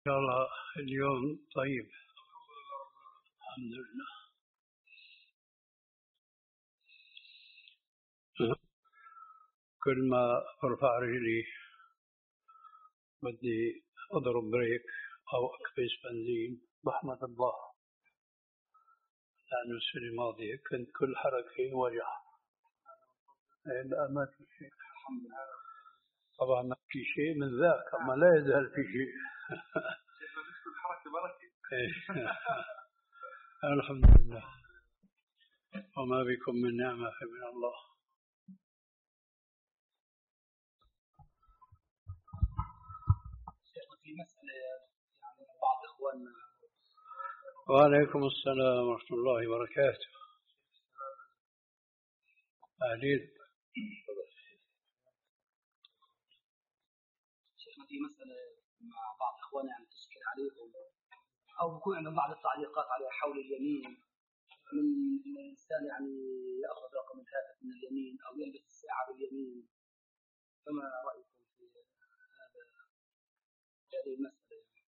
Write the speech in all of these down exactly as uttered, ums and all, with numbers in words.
شاء الله اليوم طيب. الحمد لله. كل ما أرفع رجلي بدي أضرب بريك أو أكبس بنزين بحمد الله، لأنه السنة الماضية كنت كل حركة وجع. لا ما في شيء الحمد لله. طبعا ما في شيء من ذاك، أما لا يزال في شيء. الحركة بركة. الحمد لله، وما بكم من نعمة فمن الله. في مسألة يعني بعض إخواننا. وعليكم السلام ورحمة الله وبركاته. أهلين. شيخنا في مسألة مع بعض إخواننا يعني تشكل عليهم أو بكون عندهم بعض التعليقات على حول اليمين، من إن الإنسان يعني يأخذ رقم الهاتف من اليمين أو يلبس الساعة باليمين، فما رأيكم في هذا هذه المسألة؟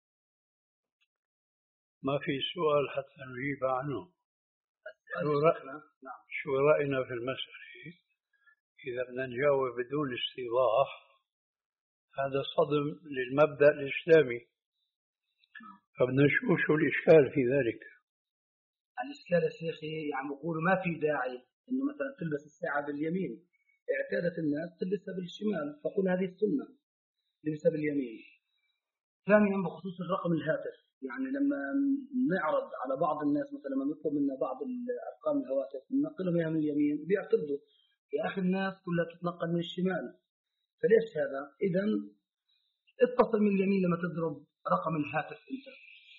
ما في سؤال حتى نجيب عنه. شو, رأ... نعم. شو رأينا في المسألة؟ إذا بدنا نجاوب بدون استيضاح هذا صدم للمبدأ الإسلامي، فبدنا نشوف شو الإشكال في ذلك. الإشكال يا شيخي يعني بقول ما في داعي إنه مثلا تلبس الساعة باليمين، اعتادت الناس تلبسها بالشمال، فقل هذه السنة لبسها باليمين. ثانيا بخصوص الرقم الهاتف، يعني لما نعرض على بعض الناس مثلا لما نطلب منا بعض الارقام الهواتف ننقلهم اياها من اليمين بيعترضوا، يا اخي الناس كلها تتنقل من الشمال، فليش هذا؟ اذا اتصل من اليمين لما تضرب رقم الهاتف انت.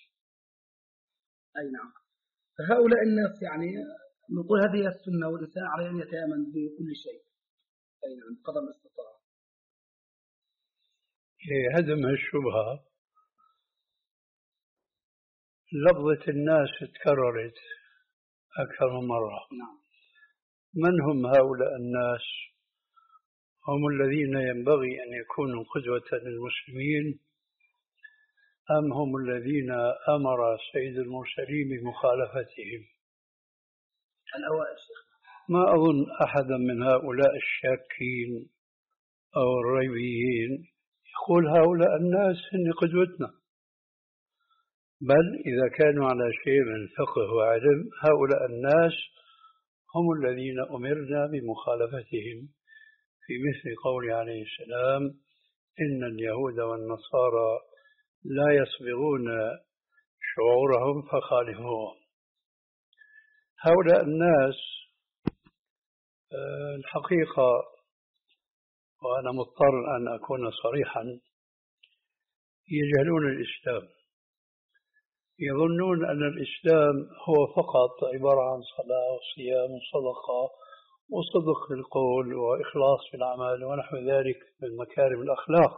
اي نعم. فهؤلاء الناس يعني نقول هذه السنه والانسان عليه ان يتامن بكل شيء. اي نعم قدر الاستطاعه. هدم هالشبهه لفظة الناس تكررت أكثر من مرة. نعم. من هم هؤلاء الناس؟ هم الذين ينبغي أن يكونوا قدوة للمسلمين أم هم الذين أمر سيد المرسلين بمخالفتهم؟ الأوائل. ما أظن أحدا من هؤلاء الشاكين أو الريبيين يقول هؤلاء الناس هن قدوتنا، بل إذا كانوا على شيء من فقه وعلم هؤلاء الناس هم الذين أمرنا بمخالفتهم، في مثل قوله عليه السلام إن اليهود والنصارى لا يصبغون شعورهم فخالفوهم. هؤلاء الناس الحقيقة، وأنا مضطر أن أكون صريحا، يجهلون الإسلام، يظنون أن الإسلام هو فقط عبارة عن صلاة وصيام وصدقة وصدق في القول وإخلاص في الأعمال ونحو ذلك من مكارم الأخلاق،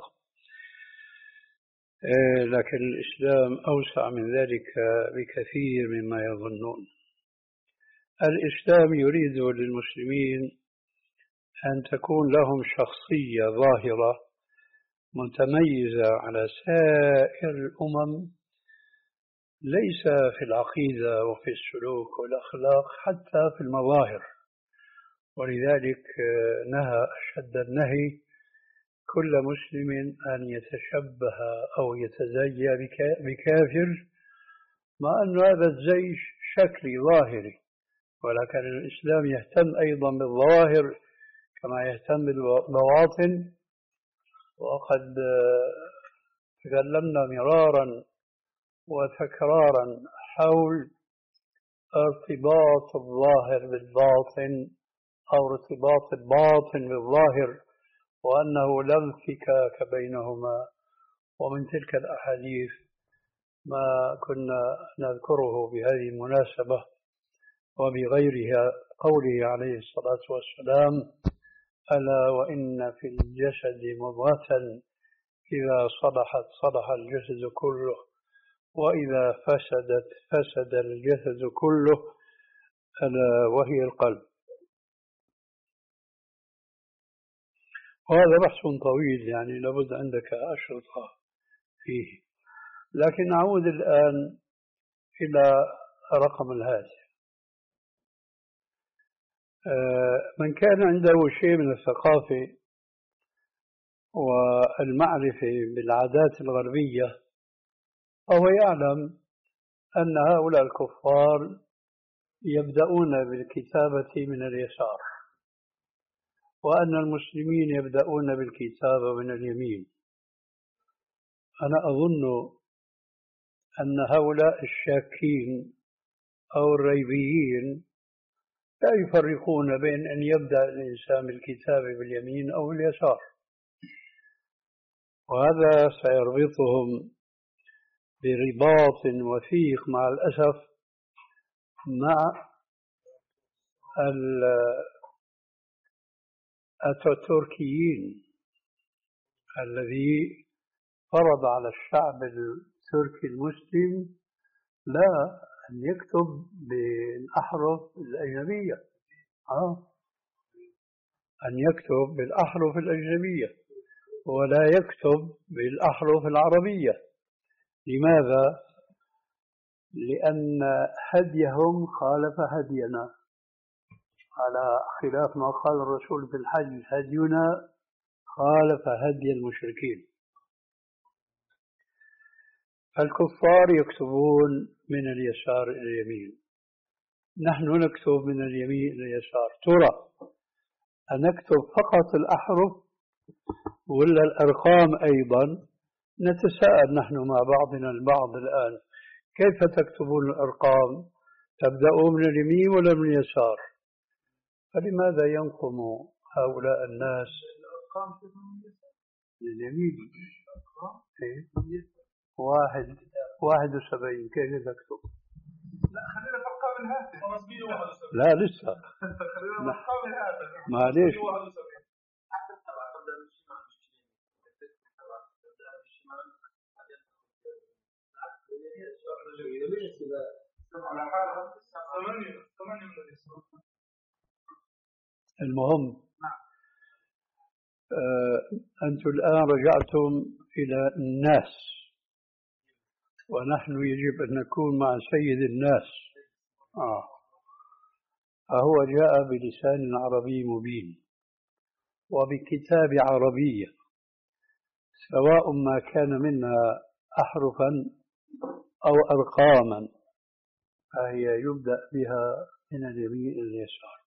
لكن الإسلام أوسع من ذلك بكثير مما يظنون. الإسلام يريد للمسلمين أن تكون لهم شخصية ظاهرة متميزة على سائر الأمم، ليس في العقيدة وفي السلوك والأخلاق، حتى في المظاهر. ولذلك نهى أشد النهي كل مسلم أن يتشبه أو يتزي بكافر، مع أن هذا الزي شكلي ظاهري، ولكن الإسلام يهتم أيضا بالظواهر كما يهتم بالبواطن. وقد تكلمنا مرارا وتكرارا حول ارتباط الظاهر بالباطن أو ارتباط الباطن بالظاهر، وأنه لا انفكاك بينهما. ومن تلك الأحاديث ما كنا نذكره بهذه المناسبة وبغيرها، قوله عليه الصلاة والسلام ألا وإن في الجسد مضغة إذا صلحت صلح الجسد كله وإذا فسدت فسد الجسد كله ألا وهي القلب. وهذا بحث طويل يعني لابد عندك أشرطة فيه. لكن نعود الآن إلى رقم الهاتف. من كان عنده شيء من الثقافة والمعرفة بالعادات الغربية فهو يعلم أن هؤلاء الكفار يبدأون بالكتابة من اليسار، وأن المسلمين يبدأون بالكتابة من اليمين. أنا أظن أن هؤلاء الشاكين أو الريبيين لا يفرقون بين أن يبدأ الإنسان بالكتابة باليمين أو اليسار، وهذا سيربطهم برباط وثيق مع الأسف مع الأتاتوركيين الذي فرض على الشعب التركي المسلم لا أن يكتب بالأحرف الأجنبية، آه أن يكتب بالأحرف الأجنبية ولا يكتب بالأحرف العربية. لماذا؟ لأن هديهم خالف هدينا، على خلاف ما قال الرسول في الحج: هدينا خالف هدي المشركين. الكفار يكتبون من اليسار إلى اليمين، نحن نكتب من اليمين إلى اليسار. ترى أنكتب فقط الأحرف ولا الأرقام أيضا؟ نتساءل نحن مع بعضنا البعض الآن: كيف تكتبون الأرقام؟ تبدأوا من اليمين ولا من اليسار؟ فلماذا ينقم هؤلاء الناس لليمين؟ واحد واحد وسبعين كيف تكتب؟ لا خلينا نفكر من هذا. لا لسه. معليش. المهم آه أنتم الآن رجعتم إلى الناس، ونحن يجب أن نكون مع سيد الناس. آه. فهو جاء بلسان عربي مبين وبكتاب عربية، سواء ما كان منها أحرفا أو أرقاما فهي يبدأ بها من اليمين إلى اليسار.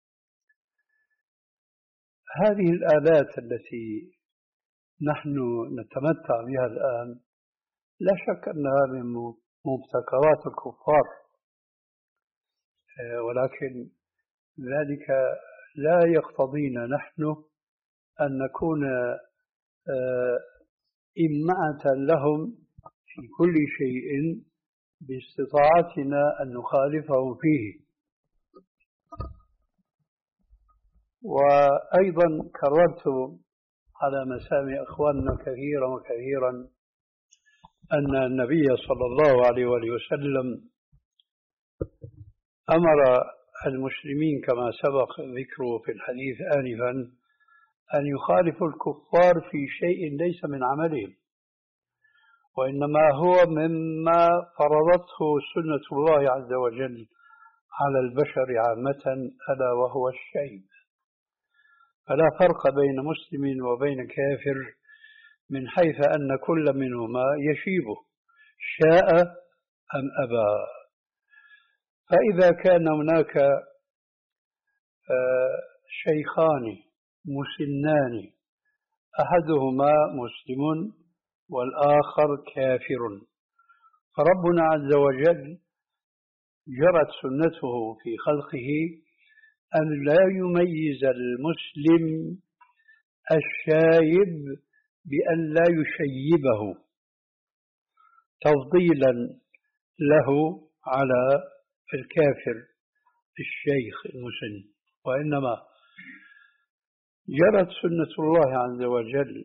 هذه الآلات التي نحن نتمتع بها الآن لا شك أنها من مبتكرات الكفار، ولكن ذلك لا يقتضينا نحن أن نكون إمعة لهم في كل شيء باستطاعتنا أن نخالفهم فيه. وأيضا كررت على مسامع أخواننا كثيرا وكثيرا أن النبي صلى الله عليه وآله وسلم أمر المسلمين كما سبق ذكره في الحديث آنفا أن يخالفوا الكفار في شيء ليس من عملهم، وإنما هو مما فرضته سنة الله عز وجل على البشر عامة، ألا وهو الشيب. فلا فرق بين مسلم وبين كافر من حيث أن كل منهما يشيبه شاء أم أبى. فإذا كان هناك شيخان مسنان أحدهما مسلم والآخر كافر، فربنا عز وجل جرت سنته في خلقه أن لا يميز المسلم الشايب بأن لا يشيبه تفضيلا له على الكافر الشيخ المسن، وإنما جرت سنة الله عز وجل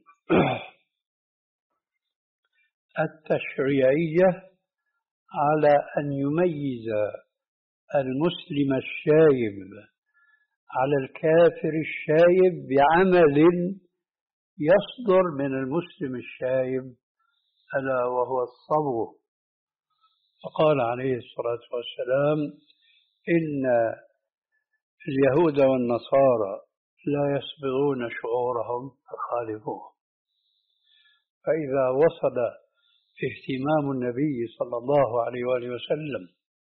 التشريعية على أن يميز المسلم الشايب على الكافر الشايب بعمل يصدر من المسلم الشايب ألا وهو الصبغ. فقال عليه الصلاة والسلام: إن اليهود والنصارى لا يصبغون شعورهم فخالفوهم. فإذا وصل اهتمام النبي صلى الله عليه وآله وسلم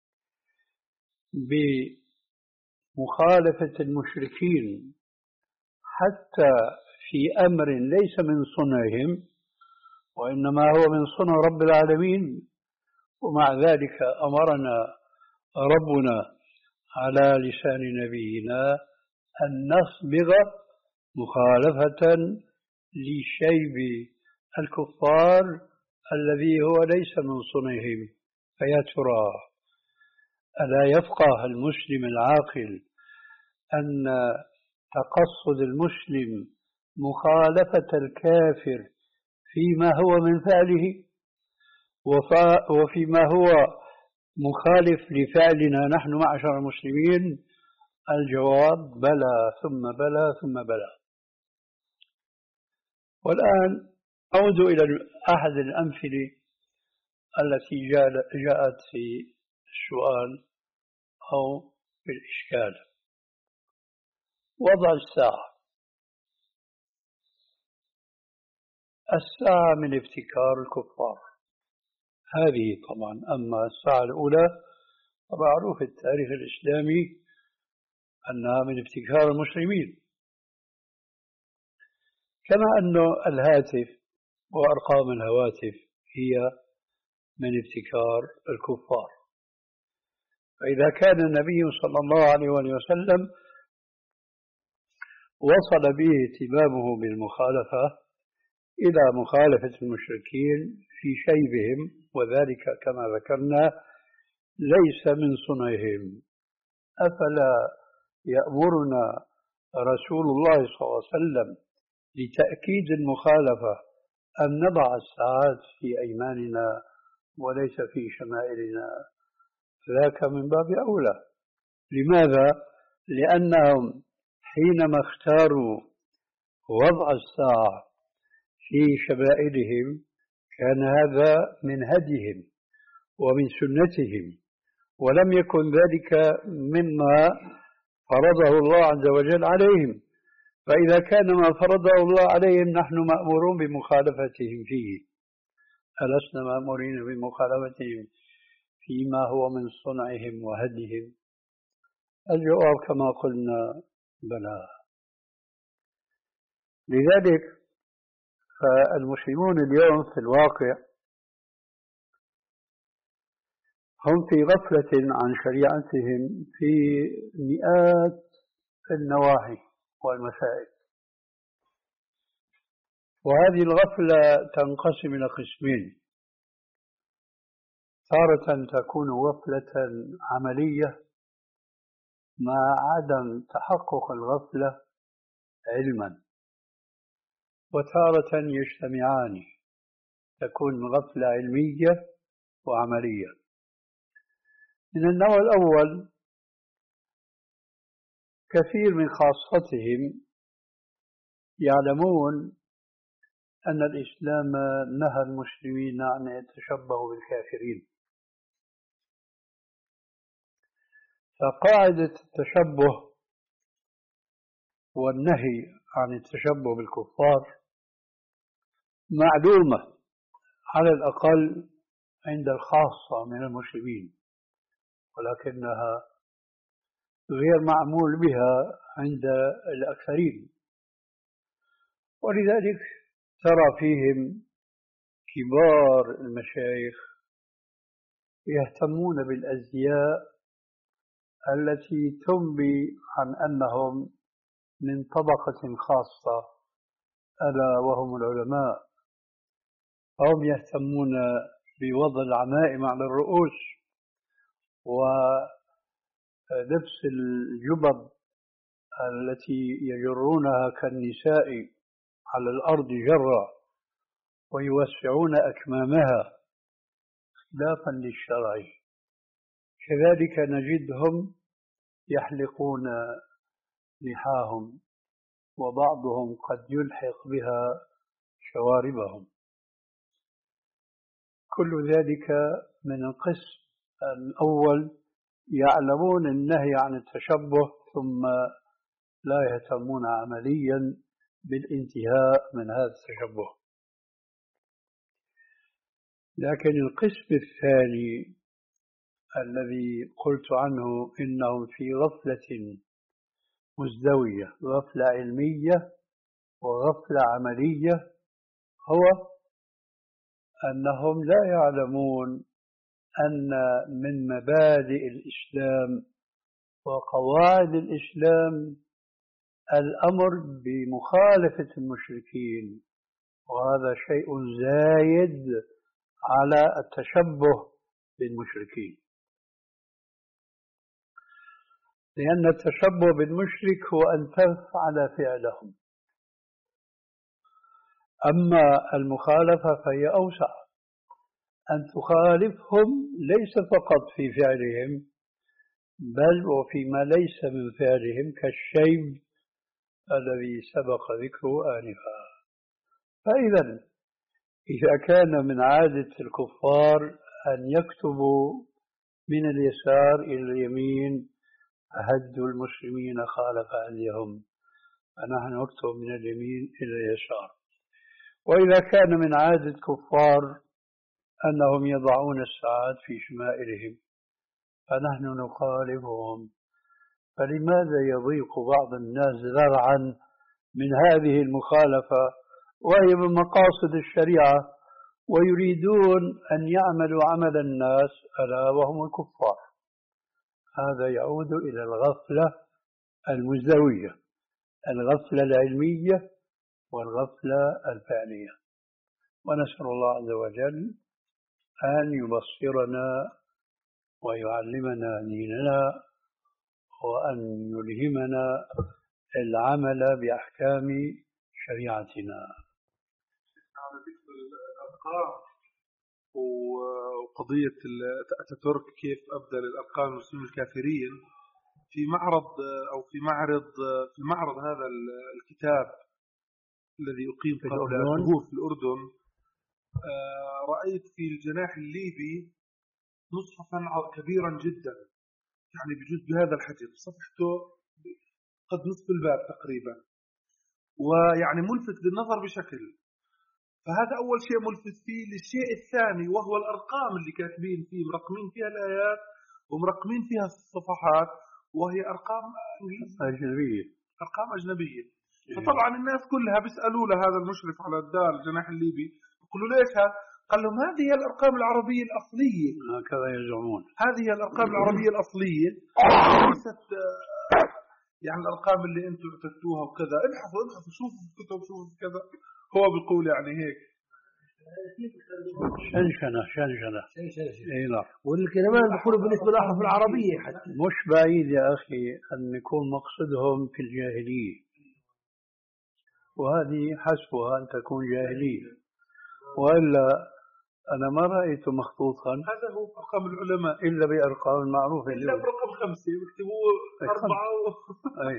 بمخالفة المشركين حتى في أمر ليس من صنعهم وإنما هو من صنع رب العالمين، ومع ذلك أمرنا ربنا على لسان نبينا أن نصبغ مخالفة لشيب الكفار الذي هو ليس من صنعهم. فيا ترى ألا يفقه المسلم العاقل أن تقصد المسلم مخالفة الكافر فيما هو من فعله وفيما هو مخالف لفعلنا نحن معشر المسلمين؟ الجواب: بلى ثم بلى ثم بلى. والآن أعود إلى أحد الأمثلة التي جاءت في السؤال أو في الإشكال. وضع الساعة. الساعة من ابتكار الكفار هذه طبعا. أما الساعة الأولى فمعروف في التاريخ الإسلامي أنها من ابتكار المسلمين، كما أن الهاتف وأرقام الهواتف هي من ابتكار الكفار. فإذا كان النبي صلى الله عليه وسلم وصل به اهتمامه بالمخالفة إلى مخالفة المشركين في شيبهم، وذلك كما ذكرنا ليس من صنعهم، أفلا يأمرنا رسول الله صلى الله عليه وسلم لتأكيد المخالفة أن نضع الساعات في أيماننا وليس في شمائلنا؟ ذاك من باب أولى. لماذا؟ لأنهم حينما اختاروا وضع الساعة في شمائلهم كان هذا من هديهم ومن سنتهم، ولم يكن ذلك مما فرضه الله عز وجل عليهم. فإذا كان ما فرضه الله عليهم نحن مأمورون بمخالفتهم فيه، ألسنا مأمورين بمخالفتهم فيما هو من صنعهم وهديهم؟ الجواب كما قلنا: بلى. لذلك فالمسلمون اليوم في الواقع هم في غفلة عن شريعتهم في مئات النواحي والمسائل، وهذه الغفلة تنقسم إلى قسمين: تارة تكون غفلة عملية مع عدم تحقق الغفلة علما، وتارة يجتمعان تكون غفلة علمية وعملية. من النوع الأول كثير من خاصتهم يعلمون أن الإسلام نهى المسلمين أن يتشبهوا بالكافرين، فقاعدة التشبه والنهي عن التشبه بالكفار معلومة على الأقل عند الخاصة من المسلمين، ولكنها غير معمول بها عند الأكثرين. ولذلك ترى فيهم كبار المشايخ يهتمون بالأزياء التي تنبي عن أنهم من طبقة خاصة، ألا وهم العلماء. هم يهتمون بوضع العمائم على الرؤوس ولبس الجبب التي يجرونها كالنساء على الأرض جرا ويوسعون أكمامها خلافا للشرع. كذلك نجدهم يحلقون لحاهم، وبعضهم قد يلحق بها شواربهم. كل ذلك من القسم الأول، يعلمون النهي عن التشبه ثم لا يهتمون عمليا بالانتهاء من هذا التشبه. لكن القسم الثاني الذي قلت عنه إنهم في غفلة مزدوجة، غفلة علمية وغفلة عملية، هو أنهم لا يعلمون أن من مبادئ الإسلام وقواعد الإسلام الأمر بمخالفة المشركين، وهذا شيء زايد على التشبه بالمشركين، لأن التشبه بالمشرك هو أن تفعل فعلهم، أما المخالفة فهي أوسع، أن تخالفهم ليس فقط في فعلهم بل وفيما ليس من فعلهم كالشيب الذي سبق ذكره آنفا. فإذا إذا كان من عادة الكفار أن يكتبوا من اليسار إلى اليمين هد المسلمين خالف هديهم، فنحن نكتب من اليمين إلى اليسار. وإذا كان من عادة كفار أنهم يضعون الساعات في شمائلهم فنحن نخالفهم. فلماذا يضيق بعض الناس ذرعا من هذه المخالفة وهي من مقاصد الشريعة، ويريدون أن يعملوا عمل الناس ألا وهم الكفار؟ هذا يعود إلى الغفلة المزدوجة، الغفلة العلمية والغفلة الفعلية. ونسأل الله عز وجل أن يبصرنا ويعلمنا ديننا وأن يلهمنا العمل بأحكام شريعتنا. على ذكر الأرقام وقضية أتاتورك كيف أبدل الأرقام المسلمين الكافرين في معرض أو في معرض في معرض هذا الكتاب الذي أقيم قبل شهور في الأردن، رأيت في الجناح الليبي مصحفا كبيرا جدا، يعني بجوز بهذا الحجم، صفحته قد نصف الباب تقريبا، ويعني ملفت للنظر بشكل. فهذا أول شيء ملفت فيه. للشيء الثاني وهو الأرقام اللي كاتبين فيه، مرقمين فيها الآيات ومرقمين فيها الصفحات، وهي أرقام أجنبية، أرقام أجنبية. فطبعا الناس كلها بيسألوا له هذا المشرف على الدار الجناح الليبي، يقولوا ليش هذا؟ قال لهم هذه هي الأرقام العربية الأصلية، هكذا يزعمون، هذه هي الأرقام العربية الأصلية، ليست يعني الأرقام اللي أنتم اعتدتوها وكذا. ابحثوا ابحثوا شوفوا في الكتب شوفوا في كذا. هو بيقول يعني هيك شنشنة شنشنة اي نعم. والكلمان بيقولوا بالنسبة للأحرف العربية حتى مش بعيد يا أخي أن يكون مقصدهم في الجاهلية، وهذه حسبها أن تكون جاهلية، وإلا أنا ما رأيت مخطوطا هذا هو أرقام العلماء إلا بأرقام المعروفة، إلا برقم خمسة بيكتبوه أربعة و... أي.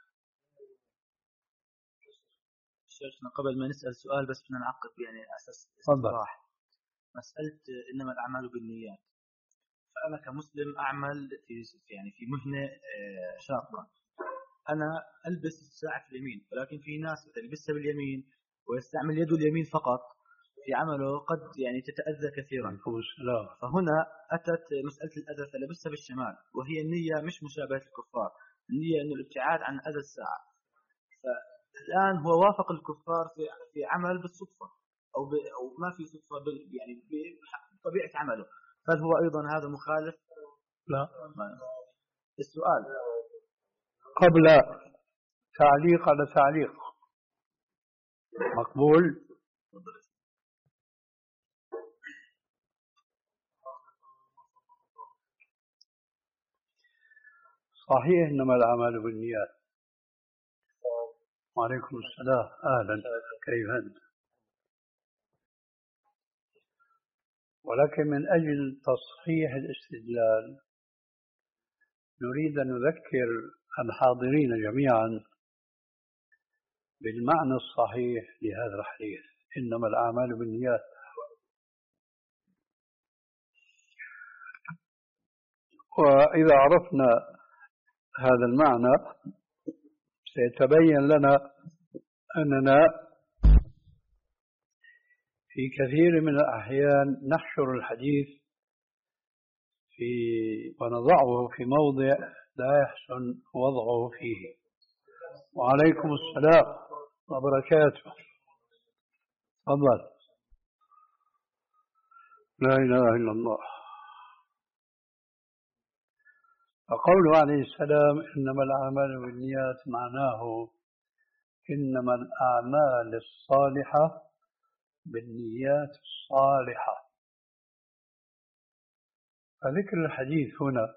شيخنا قبل ما نسأل سؤال بس بدنا نعقب يعني أساس استطراح مسألة إنما الأعمال بالنيات. فأنا كمسلم أعمل في يعني في مهنة شاقة، أنا ألبس الساعة في اليمين، ولكن في ناس تلبسها باليمين ويستعمل يده اليمين فقط في عمله، قد يعني تتأذى كثيرا. فهنا أتت مسألة الأذى فلبسها بالشمال، وهي النية مش مشابهة الكفار، النية إنه الابتعاد عن أذى الساعة. فالآن هو وافق الكفار في في عمل بالصدفة أو أو ما في صدفة يعني بطبيعة عمله، فهل هو أيضا هذا مخالف؟ لا. السؤال قبل تعليق على تعليق مقبول. صحيح إنما الأعمال بالنيات. وعليكم السلام، أهلا، كيف أنت؟ ولكن من أجل تصحيح الاستدلال نريد أن نذكر الحاضرين جميعا بالمعنى الصحيح لهذا الحديث، إنما الأعمال بالنيات. وإذا عرفنا هذا المعنى سيتبين لنا أننا في كثير من الأحيان نحشر الحديث في ونضعه في موضع لا يحسن وضعه فيه. وعليكم السلام وبركاته. تفضل. لا إله إلا الله. فقوله عليه السلام إنما الأعمال بالنيات معناه إنما الأعمال الصالحة بالنيات الصالحة. فذكر الحديث هنا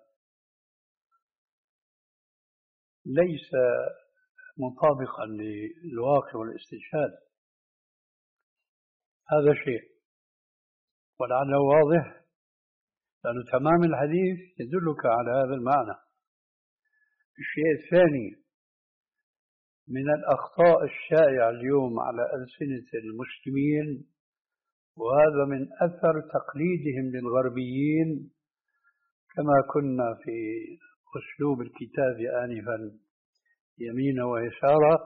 ليس مطابقا للواقع والاستشهاد، هذا شيء ولعله واضح، لأن تمام الحديث يدلك على هذا المعنى. الشيء الثاني من الأخطاء الشائعة اليوم على ألسنة المسلمين، وهذا من أثر تقليدهم للغربيين، كما كنا في أسلوب الكتاب آنفا يمينا ويسارا،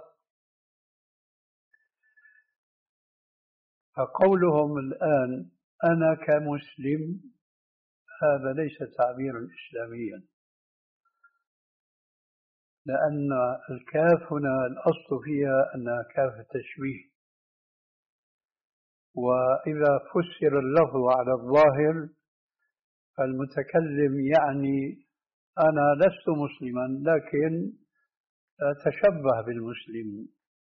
فقولهم الآن أنا كمسلم هذا ليس تعبيرا إسلاميا، لأن الكاف هنا الأصل فيها أنها كاف تشبيه، وإذا فسر اللفظ على الظاهر فالمتكلم يعني أنا لست مسلما لكن أتشبه بالمسلم،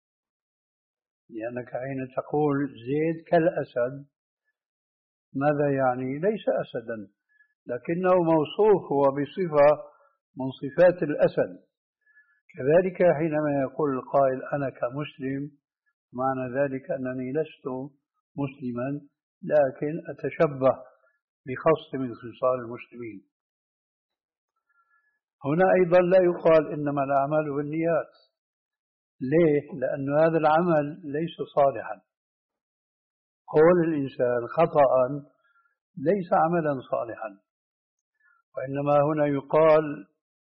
لأنك حين تقول زيد كالأسد ماذا يعني؟ ليس أسدا لكنه موصوف هو بصفة من صفات الأسد. كذلك حينما يقول القائل أنا كمسلم معنى ذلك أنني لست مسلما لكن أتشبه بخص من خصال المسلمين. هنا أيضا لا يقال إنما الأعمال بالنيات. ليه؟ لأن هذا العمل ليس صالحا. قول الإنسان خطأ ليس عملا صالحا، وإنما هنا يقال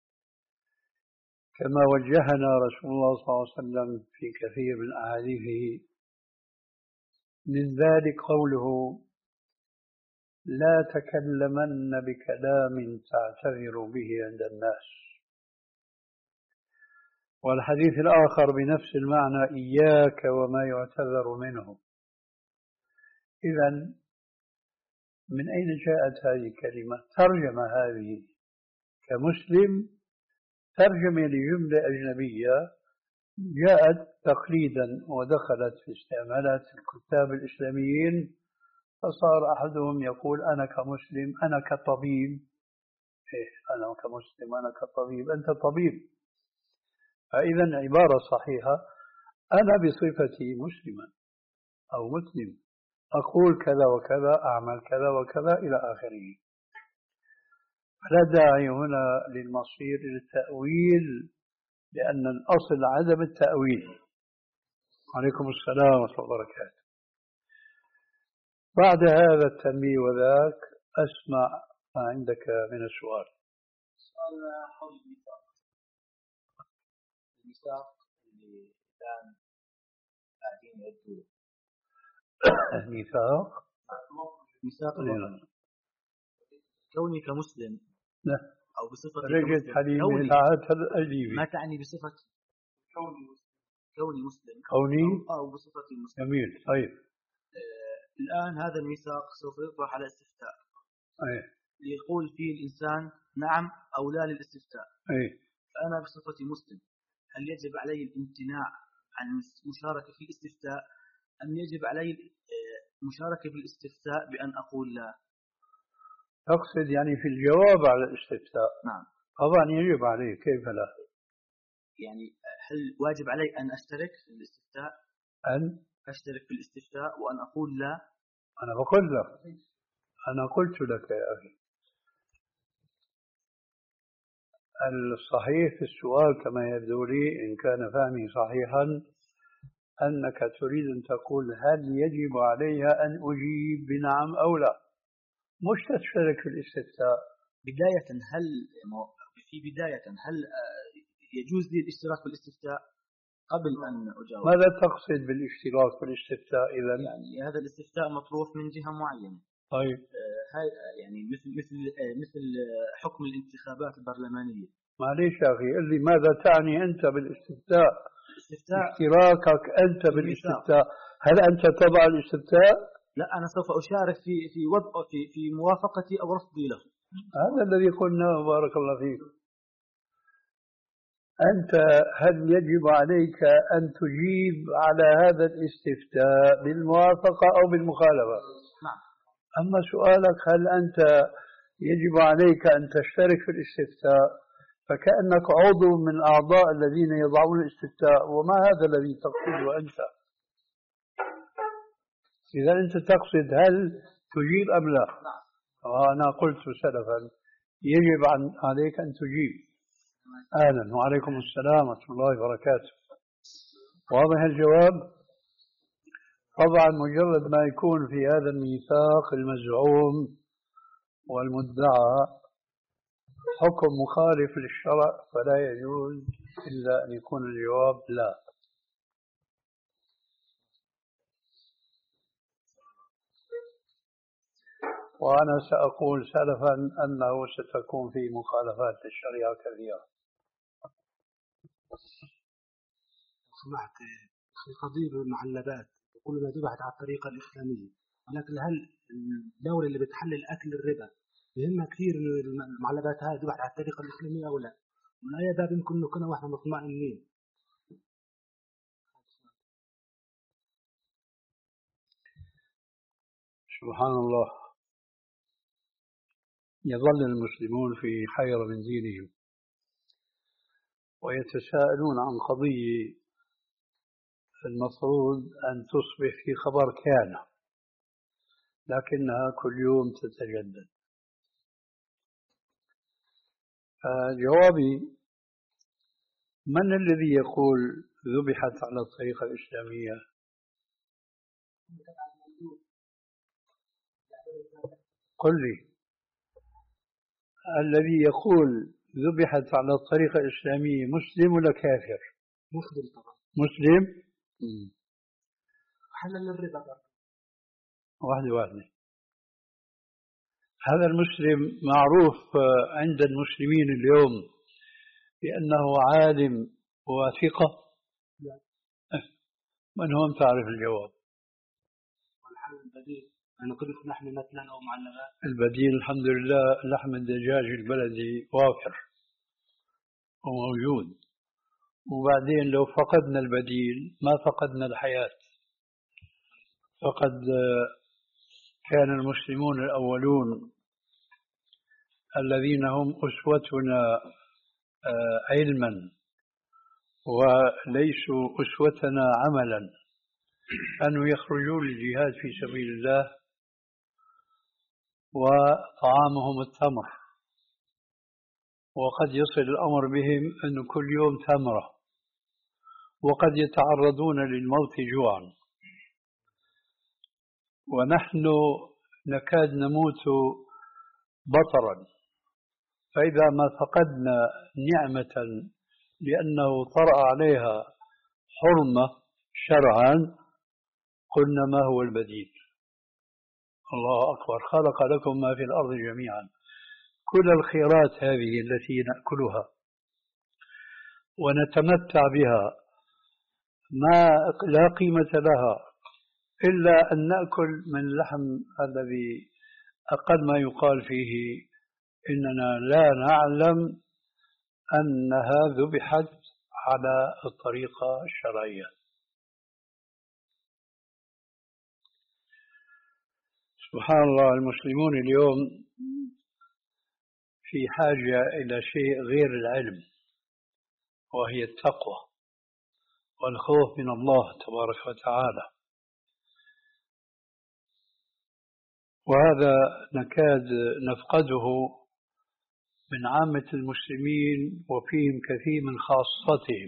كما وجهنا رسول الله صلى الله عليه وسلم في كثير من أحاديثه، من ذلك قوله لا تكلمن بكلام تعتذر به عند الناس، والحديث الآخر بنفس المعنى إياك وما يعتذر منه. إذن من أين جاءت هذه الكلمة؟ ترجمة هذه كمسلم ترجمة لجملة أجنبية جاءت تقليدا ودخلت في استعمالات الكتاب الإسلاميين، فصار أحدهم يقول أنا كمسلم أنا كطبيب. إيه أنا كمسلم أنا كطبيب، أنت طبيب. فإذا عبارة صحيحة أنا بصفتي مسلما أو مسلم أقول كذا وكذا أعمل كذا وكذا إلى آخره. فلا داعي هنا للمصير إلى التأويل، لأن الأصل عدم التأويل. عليكم السلام ورحمة الله وبركاته. بعد هذا التنبيه وذاك أسمع ما عندك من السؤال. سؤال حول الميثاق. الميثاق اللي الآن قاعدين يعدوا الميثاق ميثاق كوني كمسلم لا أو بصفتي رجل حليم كوني الأجيبي ما تعني بصفتي كوني مسلم كوني مسلم كوني أو, أو بصفتي مسلم. جميل. طيب آه الآن هذا الميثاق سوف يطرح على استفتاء. أيه. يقول فيه الإنسان نعم أو لا للاستفتاء. أيه. فأنا بصفتي مسلم هل يجب علي الامتناع عن المشاركة في الاستفتاء أم يجب علي المشاركة في الاستفتاء بأن أقول لا؟ أقصد يعني في الجواب على الاستفتاء. نعم طبعا يجب عليه، كيف لا؟ يعني هل واجب علي أن أشترك في الاستفتاء؟ أن أشترك في الاستفتاء وأن أقول لا؟ أنا بقول لك، أنا قلت لك يا أخي الصحيح في السؤال كما يبدو لي إن كان فهمي صحيحا أنك تريد أن تقول هل يجب علي أن أجيب بنعم أو لا، مش تشترك في الاستفتاء. بداية هل في بداية هل يجوز لي الاشتراك بالاستفتاء قبل أن أجاوب؟ ماذا تقصد بالاشتراك بالاستفتاء إذا؟ يعني هذا الاستفتاء مطروح من جهة معينة. طيب. هاي يعني مثل مثل مثل حكم الانتخابات البرلمانية. معليش يا أخي قل لي ماذا تعني أنت بالاستفتاء؟ الاستفتاء اشتراكك أنت بالاستفتاء، هل أنت تضع الاستفتاء؟ لا، أنا سوف أشارك في في وضع في في موافقتي أو رفضي له. هذا الذي قلناه بارك الله فيك. أنت هل يجب عليك أن تجيب على هذا الاستفتاء بالموافقة أو بالمخالفة؟ نعم. أما سؤالك هل أنت يجب عليك أن تشترك في الاستفتاء فكأنك عضو من أعضاء الذين يضعون الاستفتاء، وما هذا الذي تقصده أنت؟ إذا أنت تقصد هل تجيب أم لا؟ وأنا قلت سلفا يجب عليك أن تجيب. أهلا وعليكم السلام ورحمة الله وبركاته. واضح الجواب؟ طبعا مجرد ما يكون في هذا الميثاق المزعوم والمدعى حكم مخالف للشرع فلا يجوز إلا أن يكون الجواب لا. وأنا سأقول سلفا أنه ستكون في مخالفات للشريعة كثيرة. سمعت في قضية المعلبات يقول ما ذبحت على الطريقة الإسلامية، ولكن هل الدولة اللي بتحلل أكل الربا يهمها كثير إن المعلبات هاي ذبحت على الطريقة الإسلامية أو لا؟ من أي باب يمكن نكون واحنا مطمئنين؟ سبحان الله، يظل المسلمون في حيرة من دينهم ويتساءلون عن قضية المفروض أن تصبح في خبر كان، لكنها كل يوم تتجدد. جوابي: من الذي يقول ذبحت على الطريقة الإسلامية؟ قل لي، الذي يقول ذبحت على الطريقة الإسلامية مسلم ولا كافر؟ مسلم طبعا. مسلم؟ حلل الربا برضه. واحدة واحدة. هذا المسلم معروف عند المسلمين اليوم بأنه عالم وثقة؟ لا. من هون تعرف الجواب؟ والحل البديل أنا قلت لحم مثلا أو معلبات. البديل الحمد لله لحم الدجاج البلدي وافر وموجود، وبعدين لو فقدنا البديل ما فقدنا الحياة. فقد كان المسلمون الأولون الذين هم أسوتنا علما وليسوا أسوتنا عملا كانوا يخرجون للجهاد في سبيل الله وطعامهم التمر، وقد يصل الأمر بهم أن كل يوم تمرة، وقد يتعرضون للموت جوعا، ونحن نكاد نموت بطرا. فإذا ما فقدنا نعمة لأنه طرأ عليها حرمة شرعا قلنا ما هو البديل؟ الله أكبر، خلق لكم ما في الأرض جميعا. كل الخيرات هذه التي نأكلها ونتمتع بها ما لا قيمة لها إلا أن نأكل من اللحم الذي أقل ما يقال فيه إننا لا نعلم أنها ذبحت على الطريقة الشرعية. سبحان الله، المسلمون اليوم في حاجة إلى شيء غير العلم، وهي التقوى والخوف من الله تبارك وتعالى، وهذا نكاد نفقده من عامة المسلمين وفيهم كثير من خاصتهم.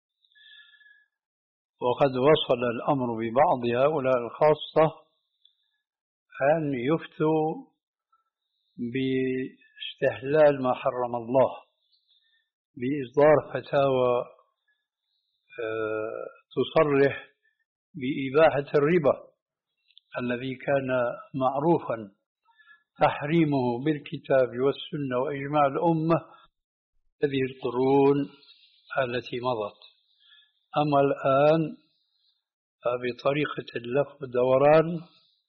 وقد وصل الأمر ببعض هؤلاء الخاصة أن يفتوا باستحلال ما حرم الله بإصدار فتاوى تصرح بإباحة الربا الذي كان معروفا تحريمه بالكتاب والسنة وإجماع الأمة هذه القرون التي مضت. أما الآن بطريقة اللف والدوران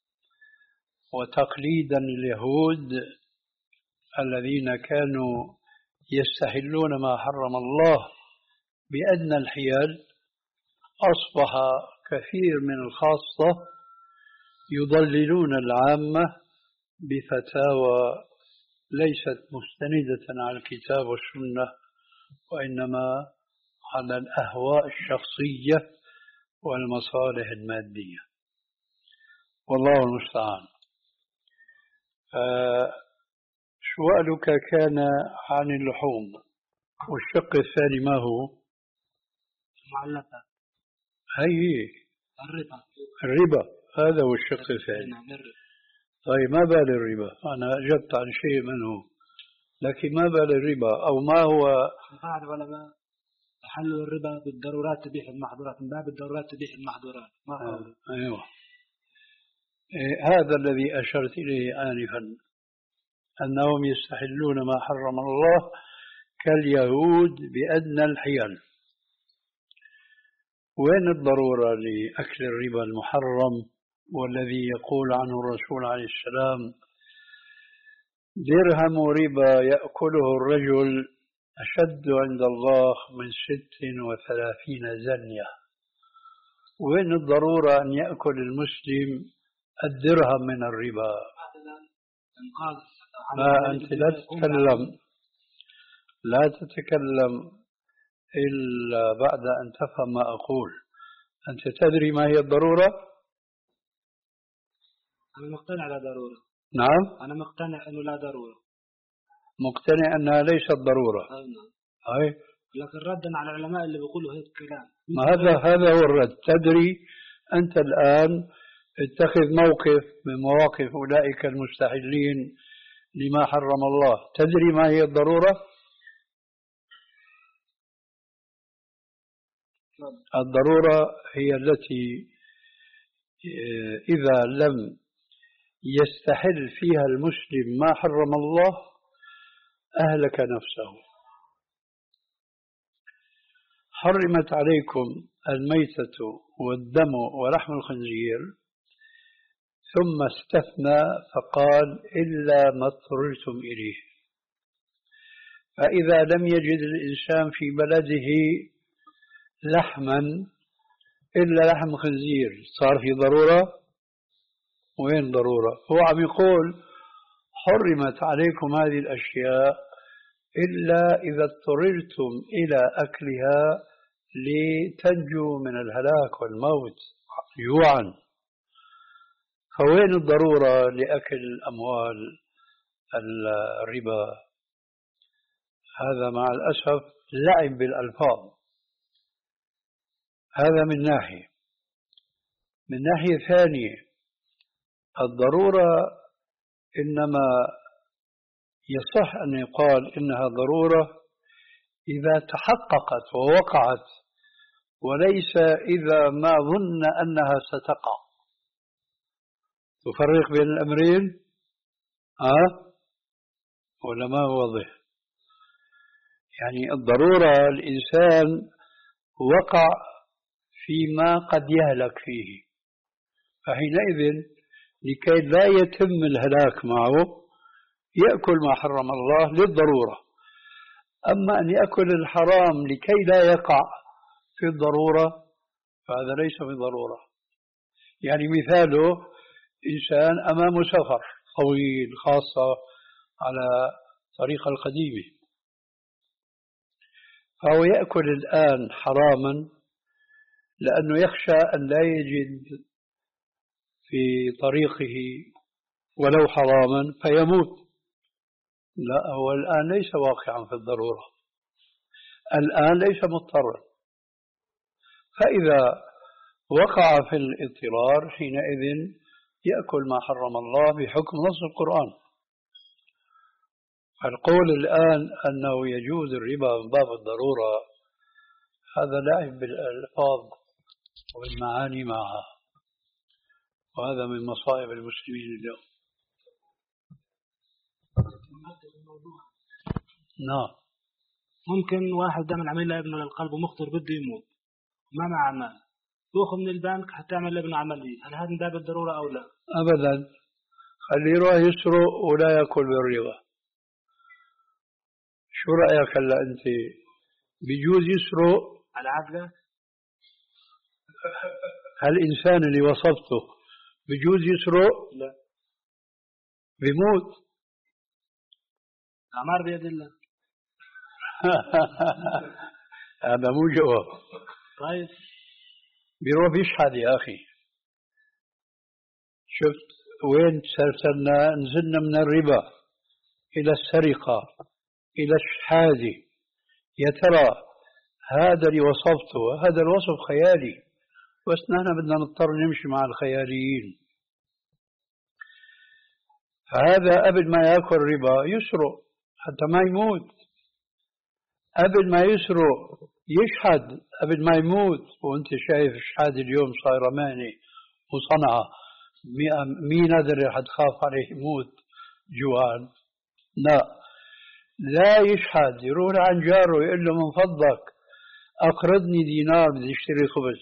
وتقليدا لليهود الذين كانوا يستحلون ما حرم الله بأدنى الحيل، أصبح كثير من الخاصة يضللون العامة بفتاوى ليست مستندة على الكتاب والسنة وإنما على الأهواء الشخصية والمصالح المادية، والله المستعان. سؤالك كان عن اللحوم، والشق الثاني ما هو؟ معلقة هي الربا. الربا هذا هو الشق الثاني. طيب ما بال الربا؟ أنا أجبت عن شيء منه، لكن ما بال الربا أو ما هو؟ قاعد العلماء تحلل الربا بالضرورات تبيح المحظورات، من باب الضرورات تبيح المحظورات. ما آه. أيوه. إيه هذا الذي أشرت إليه آنفا، أنهم يستحلون ما حرم الله كاليهود بأدنى الحيل. وين الضرورة لأكل الربا المحرم والذي يقول عنه الرسول عليه السلام درهم ربا يأكله الرجل أشد عند الله من ست وثلاثين زنية؟ وين الضرورة أن يأكل المسلم الدرهم من الربا؟ لا، أنت لا تتكلم لا تتكلم إلا بعد أن تفهم ما أقول. أنت تدري ما هي الضرورة؟ أنا مقتنع لا ضرورة. نعم؟ أنا مقتنع أنه لا ضرورة. مقتنع أنها ليست ضرورة. نعم. أي. لكن ردا على العلماء اللي بيقولوا هيك كلام. ما هذا هذا هو الرد. تدري أنت الآن اتخذ موقف من مواقف أولئك المستحلين لما حرم الله. تدري ما هي الضرورة؟ الضرورة هي التي إذا لم يستحل فيها المسلم ما حرم الله أهلك نفسه. حرمت عليكم الميتة والدم ولحم الخنزير، ثم استثنى فقال إلا ما اضطررتم إليه. فإذا لم يجد الإنسان في بلده لحما إلا لحم خنزير صار في ضرورة؟ وين ضرورة؟ هو عم يقول حرمت عليكم هذه الأشياء إلا إذا اضطررتم إلى أكلها لتنجوا من الهلاك والموت جوعا. فوين الضرورة لأكل أموال الربا؟ هذا مع الأسف لعب بالألفاظ. هذا من ناحية. من ناحية ثانية، الضرورة إنما يصح أن يقال إنها ضرورة إذا تحققت ووقعت، وليس إذا ما ظن أنها ستقع. تفرق بين الأمرين؟ أه؟ ولا ما واضح؟ يعني الضرورة الإنسان وقع فيما قد يهلك فيه، فحينئذ لكي لا يتم الهلاك معه يأكل ما حرم الله للضرورة. أما أن يأكل الحرام لكي لا يقع في الضرورة فهذا ليس بضرورة. يعني مثاله إنسان أمامه سفر طويل خاصة على طريق القديمة، فهو يأكل الآن حراما لأنه يخشى أن لا يجد في طريقه ولو حراما فيموت. لا، هو الآن ليس واقعا في الضرورة، الآن ليس مضطرا. فإذا وقع في الاضطرار حينئذ يأكل ما حرم الله بحكم نص القرآن. القول الآن أنه يجوز الربا من باب الضرورة هذا لعب بالألفاظ والمعاني معها، وهذا من مصائب المسلمين اليوم. نعم. ممكن واحد دائما عمل لابنه للقلب ومخطر بده يموت ما مع مال، يأخذ من البنك حتى يعمل لابنه عملية، هل هذا من باب الضرورة أو لا؟ أبدا، خليه يروح يسرق ولا يأكل بالربا. شو رأيك هلا أنت؟ بيجوز يسرق على عقله؟ هالإنسان اللي وصفته بيجوز يسرق؟ لا. بيموت. أعمار بيد الله. هذا مو جواب. طيب بيروح بيشحد يا أخي. شفت وين سلسلنا؟ نزلنا من الربا إلى السرقة إلى الشحاذ. يا ترى هذا اللي وصفته هذا الوصف خيالي، بس نحن بدنا نضطر نمشي مع الخياليين. فهذا قبل ما يأكل ربا يسرق حتى ما يموت، قبل ما يسرق يشحد قبل ما يموت. وانت شايف الشحاد اليوم صايرة مهنة وصنعة، مين هذا اللي حتخاف عليه يموت جوعان؟ لا، لا يشحد، يروح عن جاره يقول له من فضلك أقرضني دينار بدي اشتري خبز.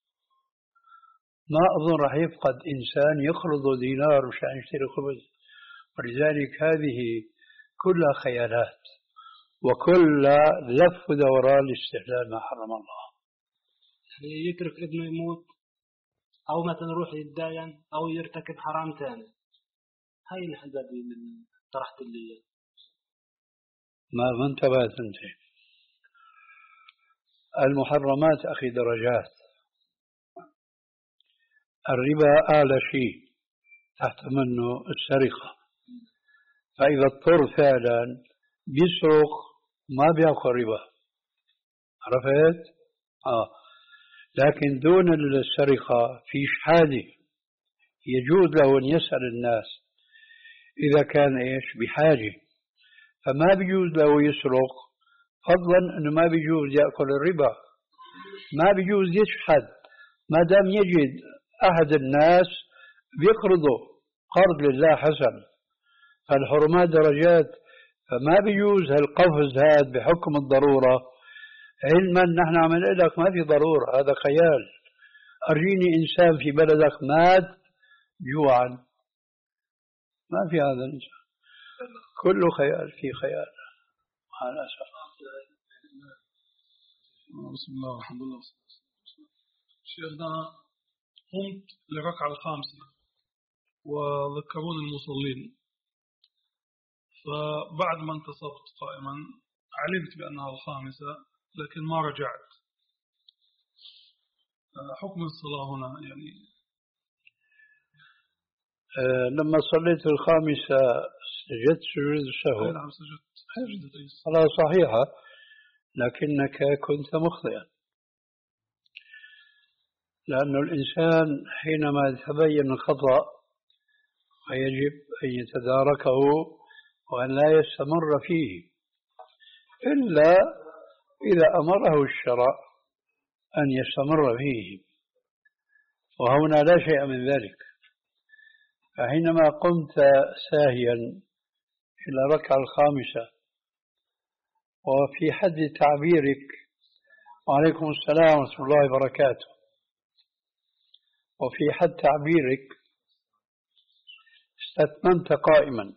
ما أظن راح يفقد إنسان يقرضه دينار مشان يشتري خبز. ولذلك هذه كلها خيالات وكل لف ودوران لاستحلال ما حرم الله. يعني يترك ابنه يموت أو مثلا يروح يتداين أو يرتكب حرام ثاني. هاي الحدث اللي طرحت اللي ما ما انتبهت انت. المحرمات أخي درجات. الربا أعلى شيء تحت منه السرقة، فإذا اضطر فعلا بيسرق ما بيأخذ ربا، عرفت؟ آه. لكن دون السرقة في شحاذة يجوز له أن يسأل الناس إذا كان إيش بحاجة، فما بيجوز له يسرق، فضلا أنه ما بيجوز يأكل الربا، ما بيجوز يشحد ما دام يجد أحد الناس بيقرضه قرض لله حسن. فالحرمات درجات، فما بيجوز هالقفز هذا بحكم الضرورة، علما نحن عم نقول لك ما في ضرورة، هذا خيال. أرجيني إنسان في بلدك مات جوعا، ما في هذا الإنسان، كله خيال في خيال مع الأسف. بسم الله والحمد لله. شيخنا قمت للركعة الخامسة وذكروني المصلين، فبعد ما انتصبت قائما علمت بأنها الخامسة لكن ما رجعت. حكم الصلاة هنا يعني أه لما صليت الخامسة سجدت سجود السهو؟ نعم سجدت. صلاة صحيحة لكنك كنت مخطئا، لأن الإنسان حينما يتبين الخطأ فيجب أن يتداركه وأن لا يستمر فيه إلا إذا أمره الشرع أن يستمر فيه، وهنا لا شيء من ذلك. فحينما قمت ساهيا إلى الركعة الخامسة وفي حد تعبيرك وعليكم السلام ورحمة الله وبركاته، وفي حد تعبيرك استتممت قائما،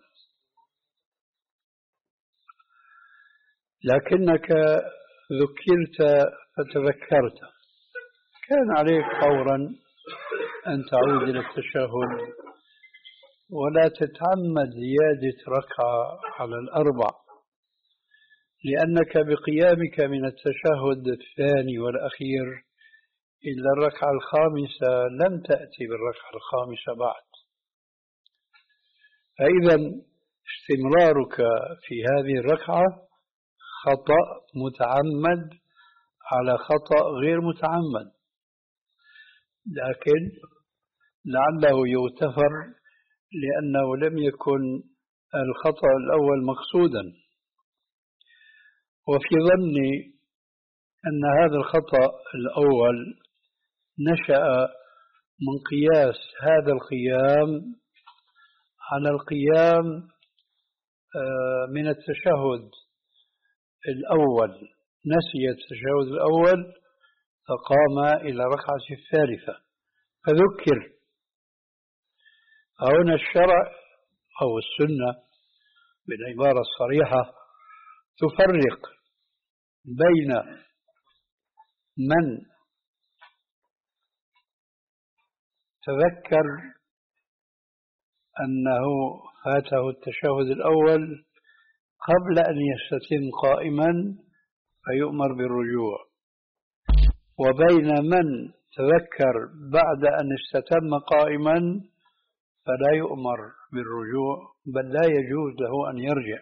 لكنك ذكرت فتذكرت، كان عليك فورا أن تعود إلى التشهد ولا تتعمد زيادة ركعة على الأربع، لأنك بقيامك من التشهد الثاني والأخير إلا الركعة الخامسة لم تأتي بالركعة الخامسة بعد. فإذا استمرارك في هذه الركعة خطأ متعمد على خطأ غير متعمد، لكن لعله يغتفر لأنه لم يكن الخطأ الأول مقصودا، وفي ظني أن هذا الخطأ الأول نشأ من قياس هذا القيام على القيام من التشهد الأول، نسي التشهد الأول فقام إلى ركعة الثالثة فذكر. هنا الشرع أو السنة بالعبارة الصريحة تفرق بين من تذكر أنه فاته التشهد الأول قبل أن يستتم قائما فيؤمر بالرجوع، وبين من تذكر بعد أن استتم قائما فلا يؤمر بالرجوع بل لا يجوز له أن يرجع.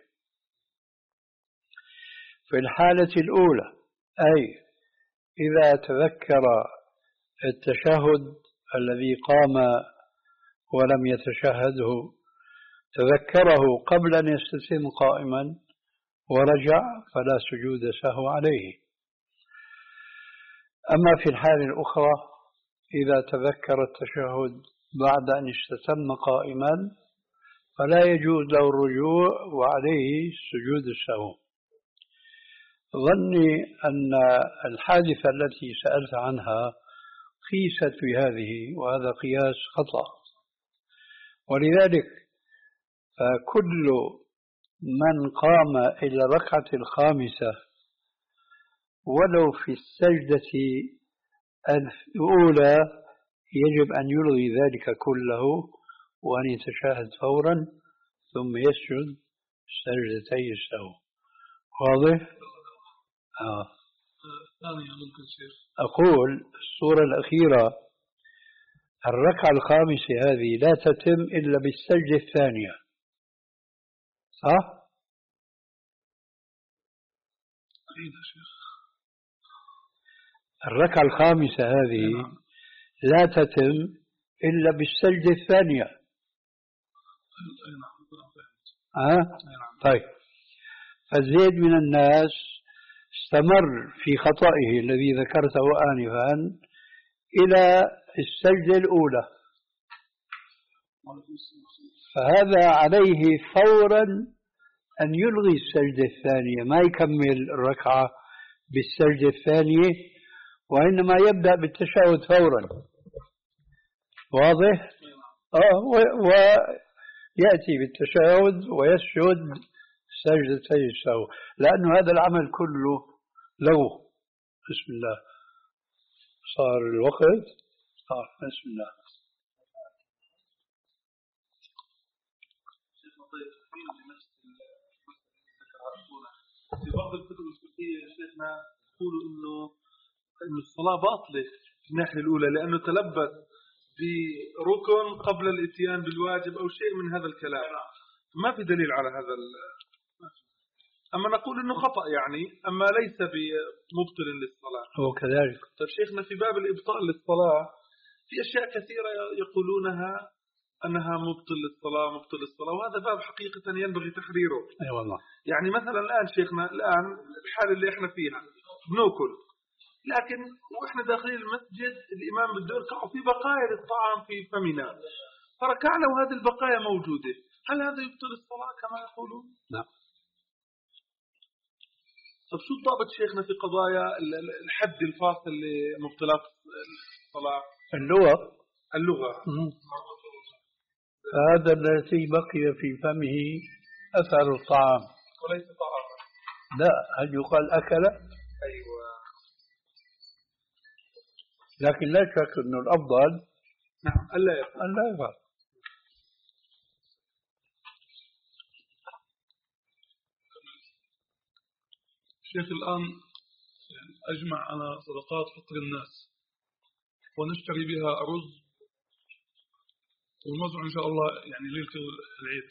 في الحالة الأولى أي إذا تذكر التشهد الذي قام ولم يتشهده، تذكره قبل أن يستتم قائما ورجع فلا سجود سهو عليه. أما في الحالة الأخرى إذا تذكر التشهد بعد أن استتم قائما فلا يجوز له الرجوع وعليه سجود السهو. ظني أن الحادثة التي سألت عنها قيست في هذه، وهذا قياس خطأ، ولذلك فكل من قام إلى الركعة الخامسة ولو في السجدة الأولى يجب أن يلغي ذلك كله وأن يتشاهد فورا ثم يسجد سجدتي السهو. واضح؟ آه. أقول الصورة الأخيرة الركعة الخامسة هذه لا تتم إلا بالسجدة الثانية، صح؟ الركعة الخامسة هذه لا تتم إلا بالسجدة الثانية. أه؟ طيب، فزيد من الناس استمر في خطئه الذي ذكرته آنفا إلى السجدة الأولى، فهذا عليه فورا أن يلغي السجدة الثانية، ما يكمل الركعة بالسجدة الثانية وإنما يبدأ بالتشهد فورا. واضح؟ آه ويأتي بالتشهد ويسجد سجدتي السهو، لأن هذا العمل كله لو بسم الله صار الوقت. آه بسم الله. في بعض الكتب الفقهية يا شيخنا يقولوا إنه إنه الصلاة باطلة في الناحية الأولى لأنه تلبس بركن قبل الإتيان بالواجب أو شيء من هذا الكلام، ما في دليل على هذا. أما نقول إنه خطأ يعني، أما ليس بمبطل للصلاة. هو كذلك. طيب شيخنا في باب الإبطال للصلاة في أشياء كثيرة يقولونها أنها مبطل للصلاة مبطل للصلاة، وهذا باب حقيقة ينبغي تحريره. أي أيوة والله. يعني مثلا الآن شيخنا الآن الحالة اللي إحنا فيها بنأكل، لكن وإحنا داخلين المسجد الإمام بده يركع وفي بقايا للطعام في فمنا فركعنا وهذه البقايا موجودة، هل هذا يبطل الصلاة كما يقولون؟ نعم. طب شو الضابط شيخنا في قضايا الحد الفاصل لمبطلات الصلاة؟ اللغة. اللغة. هذا الذي بقي في فمه أثر الطعام وليس طعام. لا، هل يقال أكل؟ أيوة. لكن لا شك أنه الأفضل نعم ألا يفعل. ألا يفعل. شيخ الآن أجمع على صدقات فطر الناس ونشتري بها رز ونوزع إن شاء الله يعني ليلة العيد.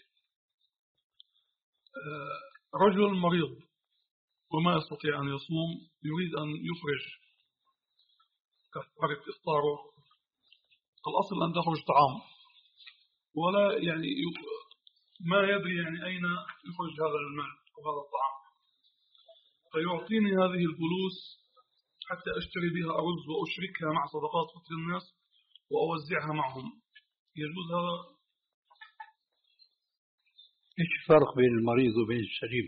رجل مريض وما يستطيع أن يصوم يريد أن يخرج كفارة إفطاره، الأصل أن تخرج طعام ولا يعني ما يدري يعني أين يخرج هذا المال أو هذا الطعام، فيعطيني هذه الفلوس حتى أشتري بها أرز وأشركها مع صدقات فطر الناس وأوزعها معهم، يجوز هذا؟ إيش الفرق بين المريض وبين السليم؟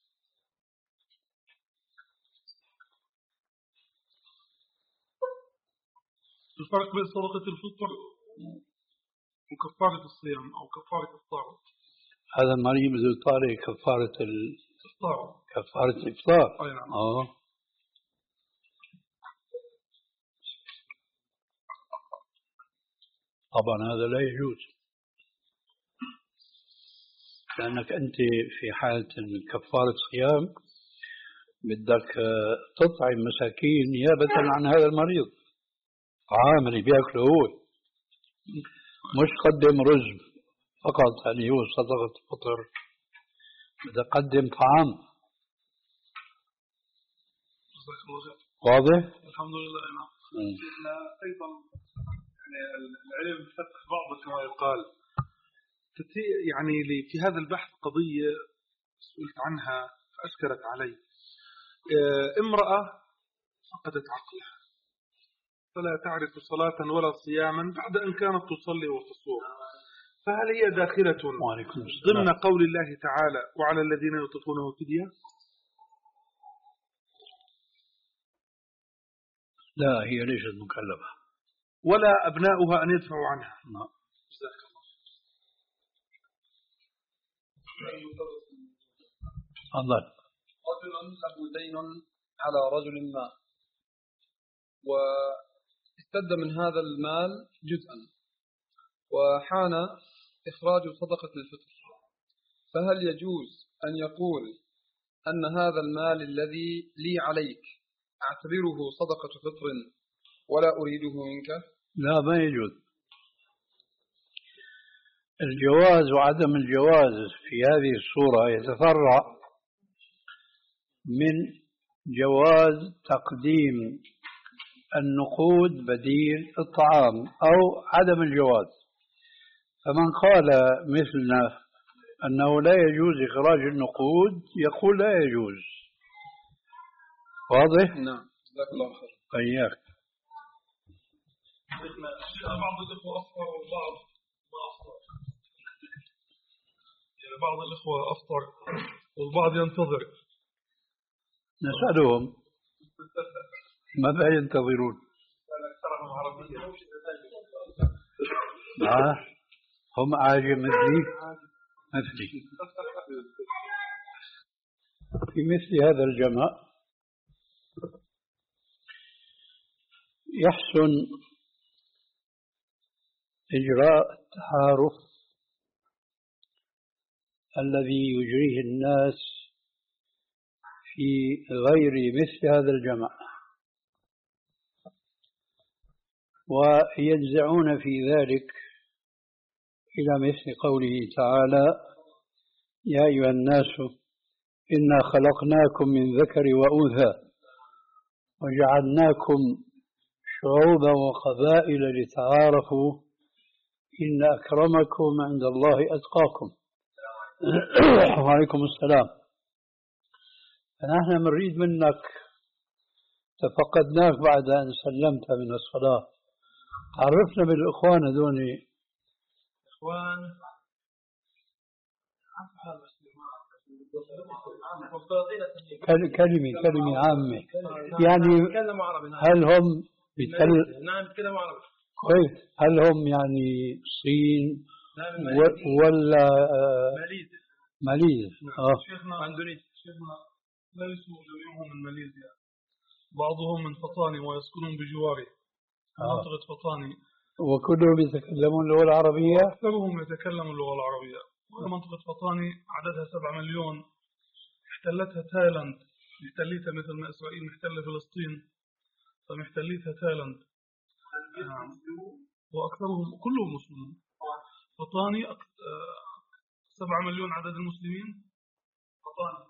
الفرق بين صدقة الفطر وكفارة الصيام أو كفارة الإفطار. هذا المريض بده يطالع كفارة الإفطار. كفارة الإفطار. أي نعم. آه. طبعا هذا لا يجوز، لأنك أنت في حالة كفارة صيام بدك تطعم مساكين نيابة عن هذا المريض، طعام اللي بياكله هو، مش قدم رز فقط يعني هو صدقة الفطر، بدك تقدم طعام. واضح؟ الحمد لله. نعم. أيضا يعني العلم فتح بعض كما يقال، يعني في هذا البحث قضية سئلت عنها فأشكرت علي. امرأة فقدت عقلها فلا تعرف صلاة ولا صياما بعد أن كانت تصلي وتصوم، فهل هي داخلة ضمن قول الله تعالى وعلى الذين يطيقونه فدية؟ لا، هي ليست مكلفة ولا أبناؤها أن يدفعوا عنها. نعم. تفضل. رجل له دين على رجل ما واستد من هذا المال جزءا وحان إخراج صدقة الفطر، فهل يجوز أن يقول أن هذا المال الذي لي عليك أعتبره صدقة فطر ولا أريده منك؟ لا، ما يجوز. الجواز وعدم الجواز في هذه الصورة يتفرع من جواز تقديم النقود بديل الطعام أو عدم الجواز. فمن قال مثلنا أنه لا يجوز إخراج النقود يقول لا يجوز. واضح؟ نعم. جزاك الله خير. إياك. بعض الإخوة أفطر وبعض ما أفطر، يعني بعض الإخوة أفطر والبعض ينتظر، نسألهم ماذا ينتظرون؟ آه. هم عاجم مثلي مثلي في مثل هذا الجمع يحسن إجراء التعارف الذي يجريه الناس في غير مثل هذا الجمع، ويجزعون في ذلك إلى مثل قوله تعالى: يا أيها الناس إنا خلقناكم من ذكر وأنثى وجعلناكم شعوبا وقبائل لتعارفوا إن أكرمكم عند الله أتقاكم. وعليكم السلام. فنحن نريد منك، تفقدناك بعد أن سلمت من الصلاة، عرفنا بالإخوان هذول. إخوان كلمة كلمة عامة يعني، هل هم بيتكلموا؟ نعم بيتكلموا عربي. كويس. هل هم يعني صين ولا ماليزيا؟ ماليزيا. اه. شيخنا اندونيسيا. شيخنا ليسوا جميعهم من ماليزيا، بعضهم من فطاني ويسكنون بجواره منطقة فطاني، وكلهم يتكلمون اللغة العربية. أكثرهم يتكلمون اللغة العربية. منطقة فطاني عددها سبعة مليون، احتلتها تايلاند، محتلتها مثل ما إسرائيل محتلة فلسطين، فمحتلتها تايلاند. نعم. وأكثرهم كلهم مسلمون. فطاني أك... سبعة مليون عدد المسلمين. فطاني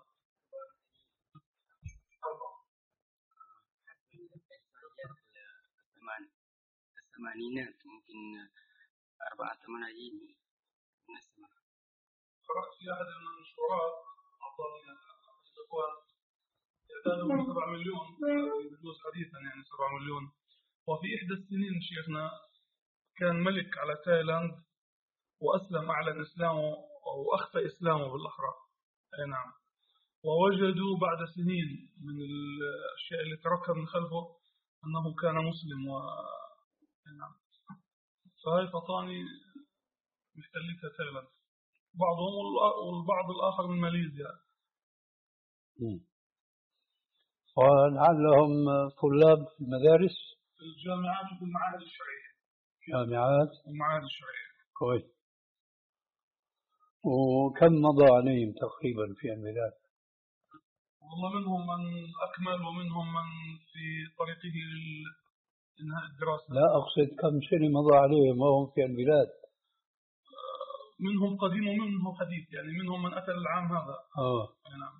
الثمانينات ممكن أربعة ملايين من السماء. قرأت في أحد المنشورات أعطاني الإخوان إعدادهم سبعة مليون بجوز حديثا يعني سبعة مليون. وفي إحدى السنين شيخنا كان ملك على تايلاند وأسلم أعلن إسلامه وأخفى إسلامه بالأحرى. أي نعم. ووجدوا بعد سنين من الأشياء اللي تركها من خلفه أنه كان مسلم و نعم. فهي فطاني محتلتها تايلاند بعضهم والبعض الآخر من ماليزيا. ولعلهم طلاب في المدارس في الجامعات وفي المعاهد الشرعية. جامعات والمعاهد الشرعية. كويس. وكم مضى عليهم تقريبا في البلاد؟ والله منهم من أكمل ومنهم من في طريقه لإنهاء الدراسة. لا أقصد كم سنة مضى عليهم وهم في البلاد؟ منهم قديم ومنهم حديث، يعني منهم من أتى العام هذا. آه. نعم.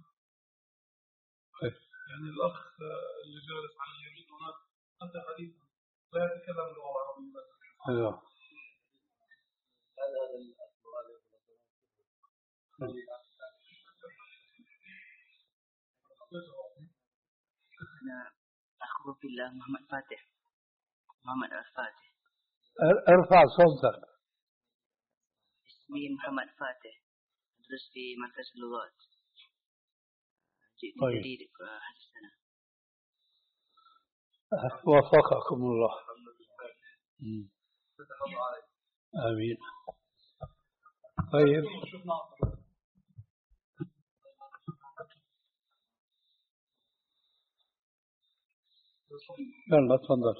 يعني الأخ اللي جالس على اليمين هناك أتى حديثا لا يتكلم اللغة العربية. أيوه. أنا أخوه في الله محمد فاتح. محمد الفاتح. ارفع صوتك. اسمي محمد فاتح، أدرس في مركز اللغات. جئت طيب. جديد هذه السنة. وفقكم الله. آمين. طيب. يلا تفضل.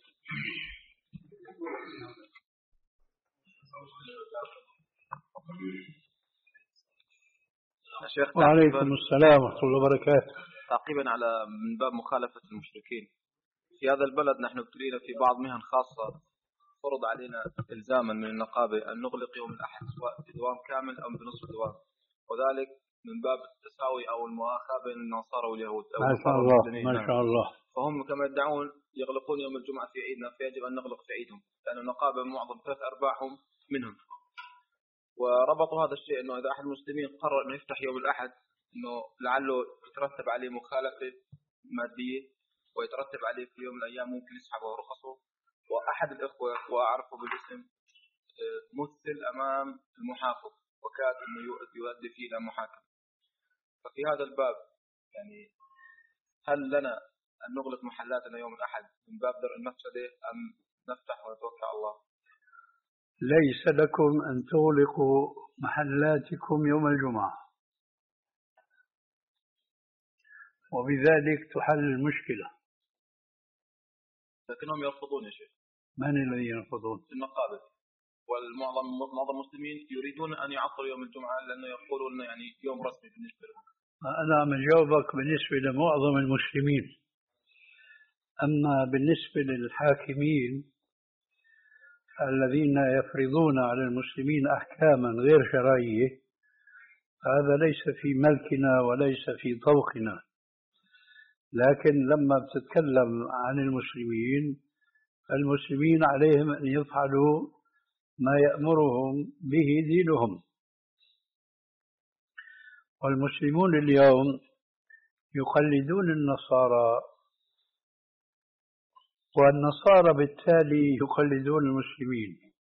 شيخ وعليكم السلام ورحمة الله وبركاته. تعقيبا على من باب مخالفة المشركين، في هذا البلد نحن ابتلينا في بعض مهن خاصة فرض علينا إلزاما من النقابة أن نغلق يوم الأحد سواء بدوام كامل أو بنصف دوام، وذلك من باب التساوي أو المؤاخاة بين النصارى واليهود. ما شاء الله ما شاء الله. فهم كما يدعون يغلقون يوم الجمعة في عيدنا، فيجب أن نغلق في عيدهم، لأن النقابة معظم ثلاث أرباعهم منهم. وربطوا هذا الشيء أنه إذا أحد المسلمين قرر أنه يفتح يوم الأحد أنه لعله يترتب عليه مخالفة مادية ويترتب عليه في يوم من الأيام ممكن يسحبه رخصه. وأحد الإخوة وأعرفه بالاسم مثل أمام المحافظ وكاد أنه يؤدي فيه إلى محاكمة. ففي هذا الباب يعني هل لنا أن نغلق محلاتنا يوم الأحد من باب درء المفسدة أم نفتح ونتوكل على الله؟ ليس لكم أن تغلقوا محلاتكم يوم الجمعة، وبذلك تحل المشكلة. لكنهم يرفضون يا شيخ. من الذين يرفضون؟ النقابة والمعظم معظم المسلمين يريدون أن يعطلوا يوم الجمعة لأنه يقولون يعني يوم رسمي بالنسبة لهم. أنا عم أجاوبك بالنسبة لمعظم المسلمين، أما بالنسبة للحاكمين الذين يفرضون على المسلمين أحكاما غير شرعية هذا ليس في ملكنا وليس في طوقنا. لكن لما بتتكلم عن المسلمين، المسلمين عليهم أن يفعلوا ما يأمرهم به دينهم. والمسلمون اليوم يقلدون النصارى، والنصارى بالتالي يقلدون المسلمين.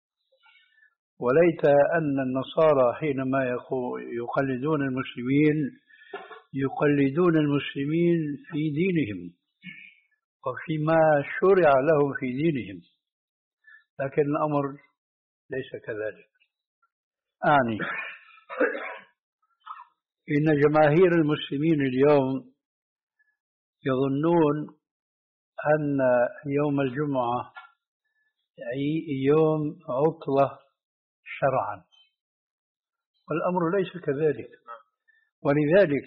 وليت أن النصارى حينما يقلدون المسلمين يقلدون المسلمين في دينهم وفيما شرع لهم في دينهم، لكن الأمر ليس كذلك. أعني إن جماهير المسلمين اليوم يظنون أن يوم الجمعة يوم عطلة شرعا، والأمر ليس كذلك. ولذلك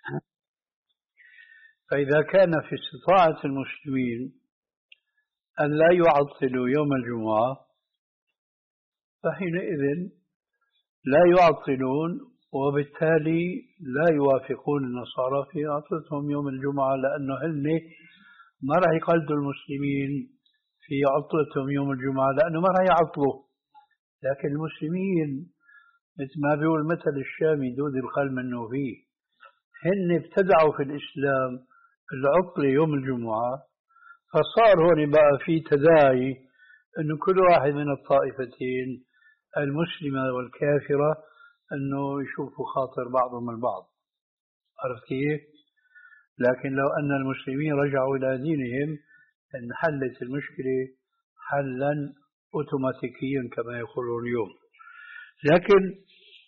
فإذا كان في استطاعة المسلمين أن لا يعطلوا يوم الجمعة فحينئذ لا يعطلون، وبالتالي لا يوافقون النصارى في عطلتهم يوم الجمعة، لأنه هن ما راح يقلدوا المسلمين في عطلتهم يوم الجمعة، لأنه ما راح يعطلوا. لكن المسلمين مثل ما بيقول مثل الشامي دود الخل منه فيه. هن ابتدعوا في الإسلام العطلة يوم الجمعة، فصار هون بقى في تداعي أنه كل واحد من الطائفتين المسلمة والكافرة أنه يشوفوا خاطر بعضهم البعض. عرفت كيف؟ لكن لو أن المسلمين رجعوا إلى دينهم انحلت المشكلة حلا أوتوماتيكيا كما يقولون اليوم. لكن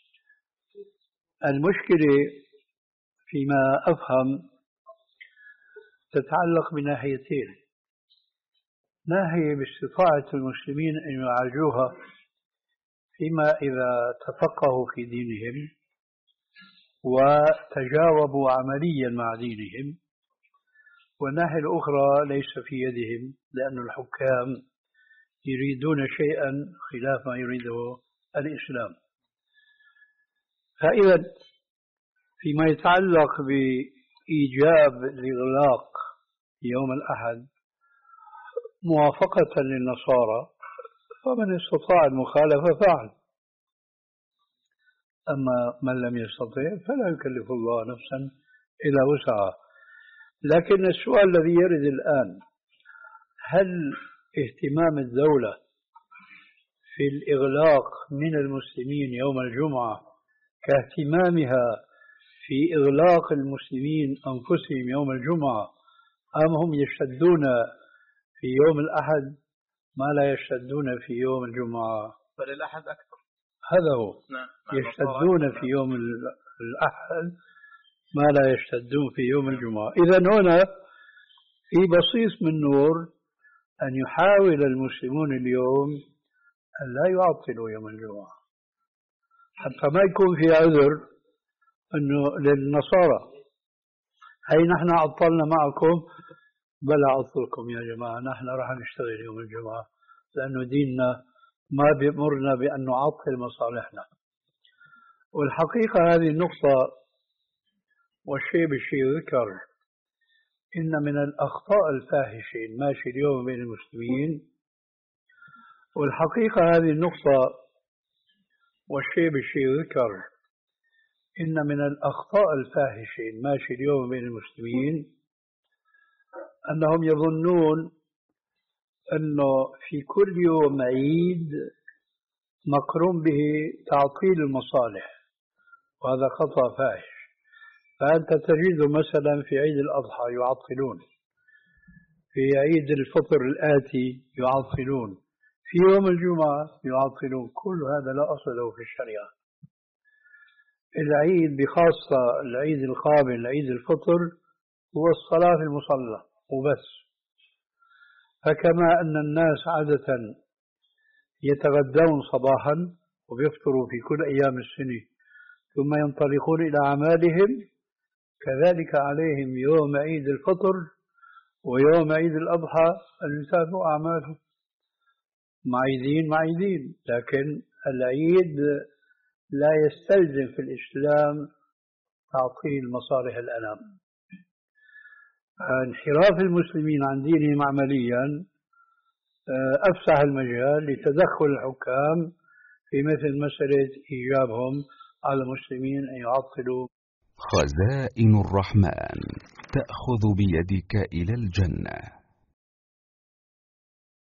المشكلة فيما أفهم تتعلق بناحيتين: ناحية باستطاعة المسلمين أن يعالجوها فيما إذا تفقهوا في دينهم وتجاوبوا عمليا مع دينهم، والناحية الأخرى ليس في يدهم، لأن الحكام يريدون شيئا خلاف ما يريده الإسلام. فإذا فيما يتعلق بإيجاب الإغلاق يوم الأحد موافقة للنصارى فمن استطاع المخالفة فعل، أما من لم يستطع فلا يكلف الله نفسا إلا وسعها. لكن السؤال الذي يرد الآن: هل اهتمام الدولة في الإغلاق من المسلمين يوم الجمعة كاهتمامها في إغلاق المسلمين أنفسهم يوم الجمعة، أم هم يشتدون في يوم الأحد ما لا يشتدون في يوم الجمعة؟ بل الأحد أكثر. هذا هو. نعم. يشتدون في يوم الأحد ما لا يشتدون في يوم الجمعة. إذن هنا في بصيص من نور أن يحاول المسلمون اليوم أن لا يعطلوا يوم الجمعة، حتى ما يكون في عذر أنه للنصارى: هي نحن عطلنا معكم، بلا عطلكم يا جماعة، نحن راح نشتغل يوم الجمعة لأنه ديننا ما بيأمرنا بأن نعطل مصالحنا. والحقيقة هذه النقطة والشيء بالشيء ذكر، إن من الأخطاء الفاحشة الماشية اليوم بين المسلمين، والحقيقة هذه النقطة والشيء بالشيء ذكر، إن من الأخطاء الفاحشة الماشية اليوم بين المسلمين أنهم يظنون أنه في كل يوم عيد مقرون به تعطيل المصالح، وهذا خطأ فاحش. فأنت تجد مثلا في عيد الأضحى يعطلون، في عيد الفطر الآتي يعطلون، في يوم الجمعة يعطلون. كل هذا لا أصل له في الشريعة. العيد بخاصة العيد القابل عيد الفطر هو الصلاة في المصلى وبس. فكما أن الناس عادة يتغدون صباحا ويفطروا في كل أيام السنة ثم ينطلقون إلى أعمالهم، كذلك عليهم يوم عيد الفطر ويوم عيد الأضحى أن يتابعوا أعمالهم. معيدين معيدين، لكن العيد لا يستلزم في الإسلام تعطيل مصالح الأنام. انحراف المسلمين عن دينهم عمليا أفسح المجال لتدخل الحكام في مثل مسألة إيجابهم على المسلمين أن يعطلوا. خزائن الرحمن تأخذ بيدك إلى الجنة.